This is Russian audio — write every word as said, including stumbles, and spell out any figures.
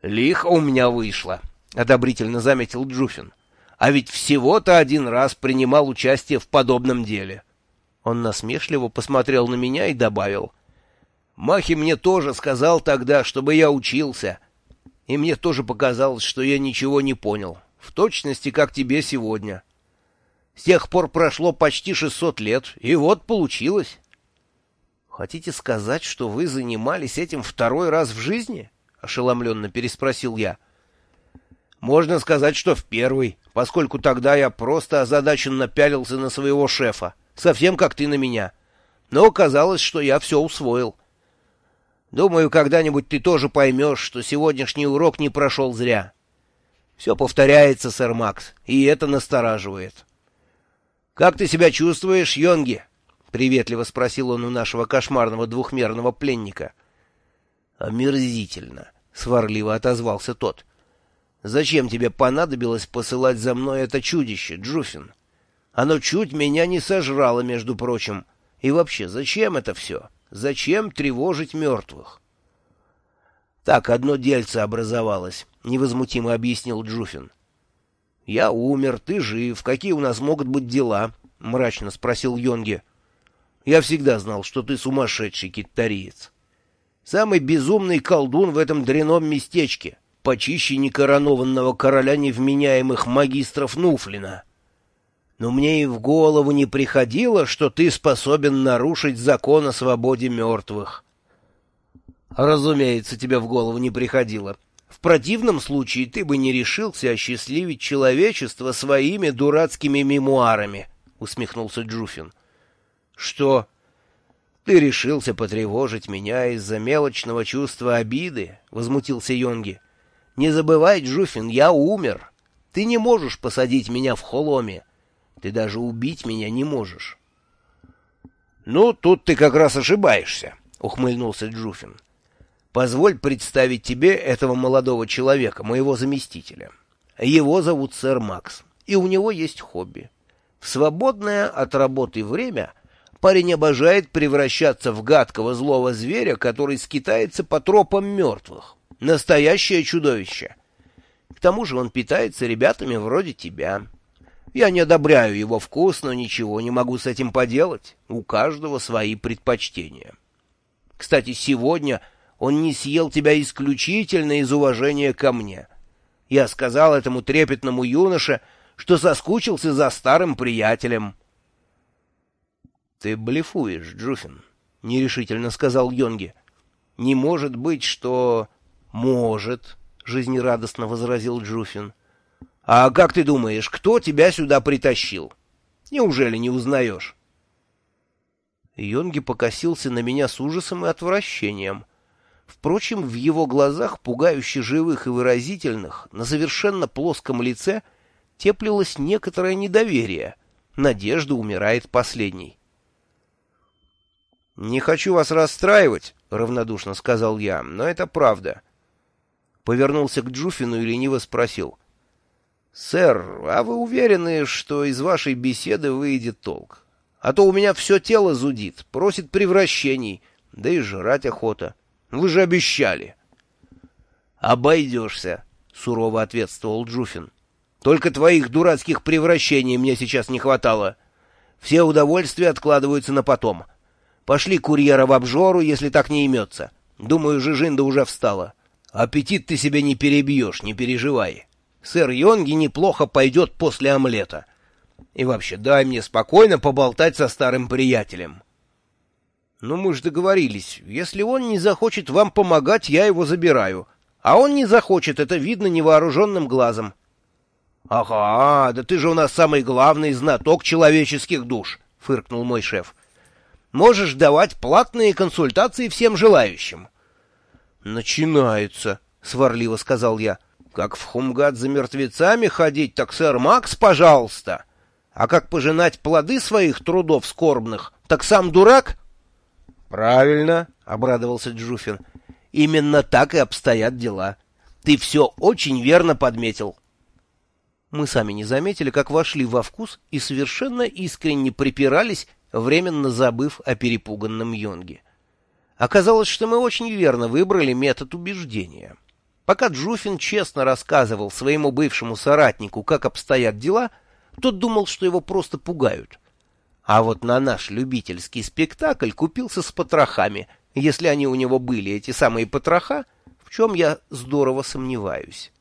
Лихо у меня вышло, — одобрительно заметил Джуфин. А ведь всего-то один раз принимал участие в подобном деле. Он насмешливо посмотрел на меня и добавил. Махи мне тоже сказал тогда, чтобы я учился. И мне тоже показалось, что я ничего не понял. В точности, как тебе сегодня. С тех пор прошло почти шестьсот лет, и вот получилось. Хотите сказать, что вы занимались этим второй раз в жизни? — ошеломленно переспросил я. Можно сказать, что в первый, поскольку тогда я просто озадаченно пялился на своего шефа, совсем как ты на меня. Но оказалось, что я все усвоил. Думаю, когда-нибудь ты тоже поймешь, что сегодняшний урок не прошел зря. Все повторяется, сэр Макс, и это настораживает. — Как ты себя чувствуешь, Йонги? — приветливо спросил он у нашего кошмарного двухмерного пленника. — Омерзительно, — сварливо отозвался тот. — Зачем тебе понадобилось посылать за мной это чудище, Джуфин? Оно чуть меня не сожрало, между прочим. И вообще, зачем это все? Зачем тревожить мертвых? — Так, одно дельце образовалось, — невозмутимо объяснил Джуфин. — Я умер, ты жив, какие у нас могут быть дела? — мрачно спросил Йонги. — Я всегда знал, что ты сумасшедший китариец. Самый безумный колдун в этом дрянном местечке, почище некоронованного короля невменяемых магистров Нуфлина. Но мне и в голову не приходило, что ты способен нарушить закон о свободе мертвых. Разумеется, тебе в голову не приходило. В противном случае ты бы не решился осчастливить человечество своими дурацкими мемуарами, — усмехнулся Джуфин. — Что? Ты решился потревожить меня из-за мелочного чувства обиды? — возмутился Йонги. — Не забывай, Джуфин, я умер. Ты не можешь посадить меня в холоме. Ты даже убить меня не можешь. — Ну, тут ты как раз ошибаешься, — ухмыльнулся Джуфин. — Позволь представить тебе этого молодого человека, моего заместителя. Его зовут сэр Макс, и у него есть хобби. В свободное от работы время парень обожает превращаться в гадкого злого зверя, который скитается по тропам мертвых. Настоящее чудовище. К тому же он питается ребятами вроде тебя. Я не одобряю его вкус, но ничего не могу с этим поделать. У каждого свои предпочтения. Кстати, сегодня он не съел тебя исключительно из уважения ко мне. Я сказал этому трепетному юноше, что соскучился за старым приятелем. — Ты блефуешь, Джуфин, — нерешительно сказал Йонги. — Не может быть, что... — Может, — жизнерадостно возразил Джуфин. — А как ты думаешь, кто тебя сюда притащил? Неужели не узнаешь? Йонги покосился на меня с ужасом и отвращением. Впрочем, в его глазах, пугающе живых и выразительных, на совершенно плоском лице теплилось некоторое недоверие. Надежда умирает последней. — Не хочу вас расстраивать, — равнодушно сказал я, — но это правда. Повернулся к Джуфину и лениво спросил. — Сэр, а вы уверены, что из вашей беседы выйдет толк? А то у меня все тело зудит, просит превращений, да и жрать охота. Вы же обещали. — Обойдешься, — сурово ответствовал Джуфин. — Только твоих дурацких превращений мне сейчас не хватало. Все удовольствия откладываются на потом. Пошли курьера в обжору, если так не имется. Думаю, Жижинда уже встала. Аппетит ты себе не перебьешь, не переживай. Сэр Йонги неплохо пойдет после омлета. И вообще, дай мне спокойно поболтать со старым приятелем. Ну, мы же договорились. Если он не захочет вам помогать, я его забираю. А он не захочет, это видно невооруженным глазом. Ага, да ты же у нас самый главный знаток человеческих душ, фыркнул мой шеф. Можешь давать платные консультации всем желающим. Начинается, сварливо сказал я. Как в Хумгат за мертвецами ходить, так сэр Макс, пожалуйста. А как пожинать плоды своих трудов скорбных, так сам дурак? Правильно, обрадовался Джуфин. Именно так и обстоят дела. Ты все очень верно подметил. Мы сами не заметили, как вошли во вкус и совершенно искренне припирались, временно забыв о перепуганном Йонге. Оказалось, что мы очень верно выбрали метод убеждения. Пока Джуфин честно рассказывал своему бывшему соратнику, как обстоят дела, тот думал, что его просто пугают. А вот на наш любительский спектакль купился с потрохами, если они у него были, эти самые потроха, в чем я здорово сомневаюсь.